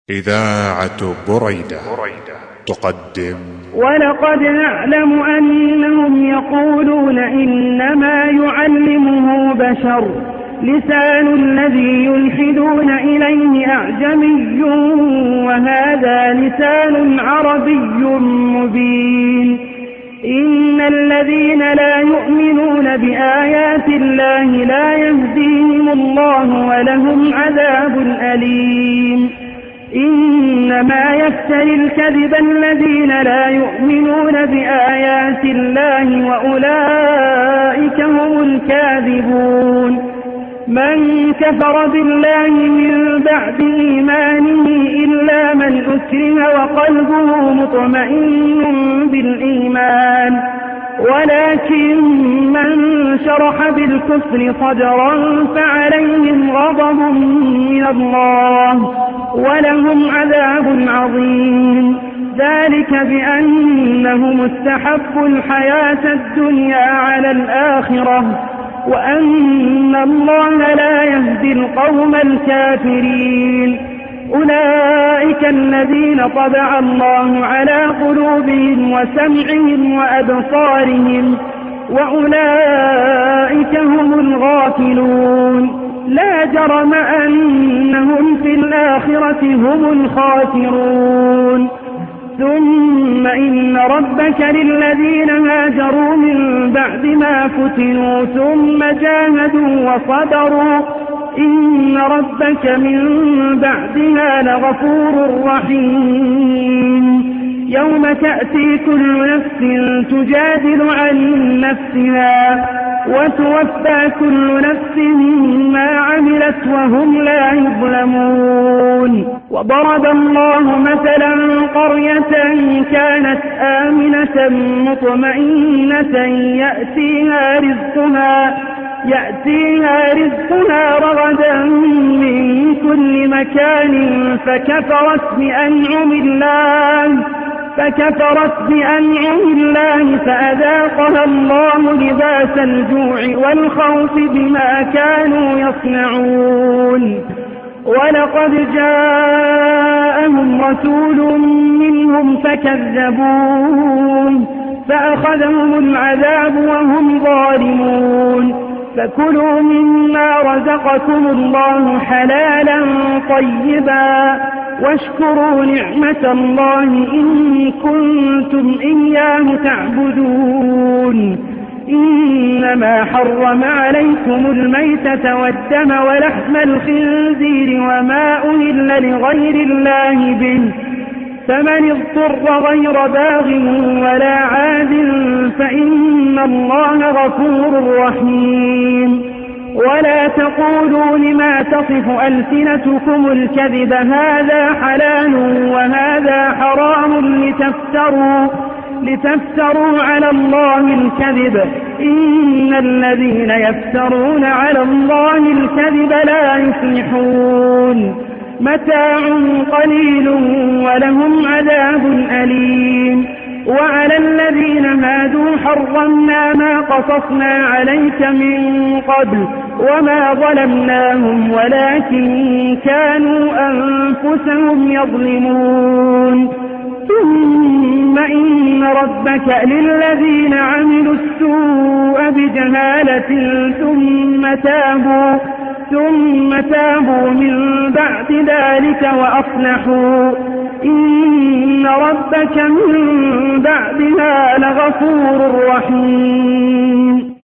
إذاعة بريدة تقدم. ولقد نعلم أنهم يقولون إنما يعلمه بشر لسان الذي يلحدون إليه أعجمي وهذا لسان عربي مبين. إن الذين لا يؤمنون بآيات الله لا يهديهم الله ولهم عذاب أليم. إنما يفتري الكذب الذين لا يؤمنون بآيات الله وأولئك هم الكاذبون. من كفر بالله من بعد إيمانه إلا من أكره وقلبه مطمئن بالإيمان ولكن من شرح بالكفر صدرا فعليهم غضب من الله ولهم عذاب عظيم. ذلك بأنهم استحبوا الحياة الدنيا على الآخرة وأن الله لا يهدي القوم الكافرين. أولئك الذين طبع الله على قلوبهم وسمعهم وأبصارهم وأولئك هم الغافلون. لا جرم أنهم في الآخرة هم الخاسرون. ثم إن ربك للذين هاجروا من بعد ما فتنوا ثم جاهدوا وصبروا إن ربك من بعدها لغفور رحيم. يوم تأتي كل نفس تجادل عن نفسها وتوفى كل نفس ما عملت وهم لا يظلمون. وضرب الله مثلا قرية كانت آمنة مطمئنة يأتيها رزقها رغدا من كل مكان فكفرت بأنعم الله فأذاقها الله لباس الجوع والخوف بما كانوا يصنعون. ولقد جاءهم رسول منهم فكذبوه فأخذهم العذاب وهم ظالمون. فكلوا مما رزقكم الله حلالا طيبا واشكروا نعمة الله إن كنتم إياه تعبدون. إنما حرم عليكم الميتة والدم ولحم الخنزير وما أهل لغير الله به فمن اضطر غير باغ ولا عاد فإن الله غفور رحيم. ولا تقولوا لما تصف ألسنتكم الكذب هذا حلال وهذا حرام لتفتروا على الله الكذب إن الذين يفترون على الله الكذب لا يفلحون. متاع قليل ولهم عذاب أليم. وعلى الذين هادوا حرمنا ما قصصنا عليك من قبل وما ظلمناهم ولكن كانوا أنفسهم يظلمون. ثم إن ربك للذين عملوا السوء بجهالة ثم تابوا من بعد ذلك وأصلحوا إن ربك من بعدها لغفور رحيم.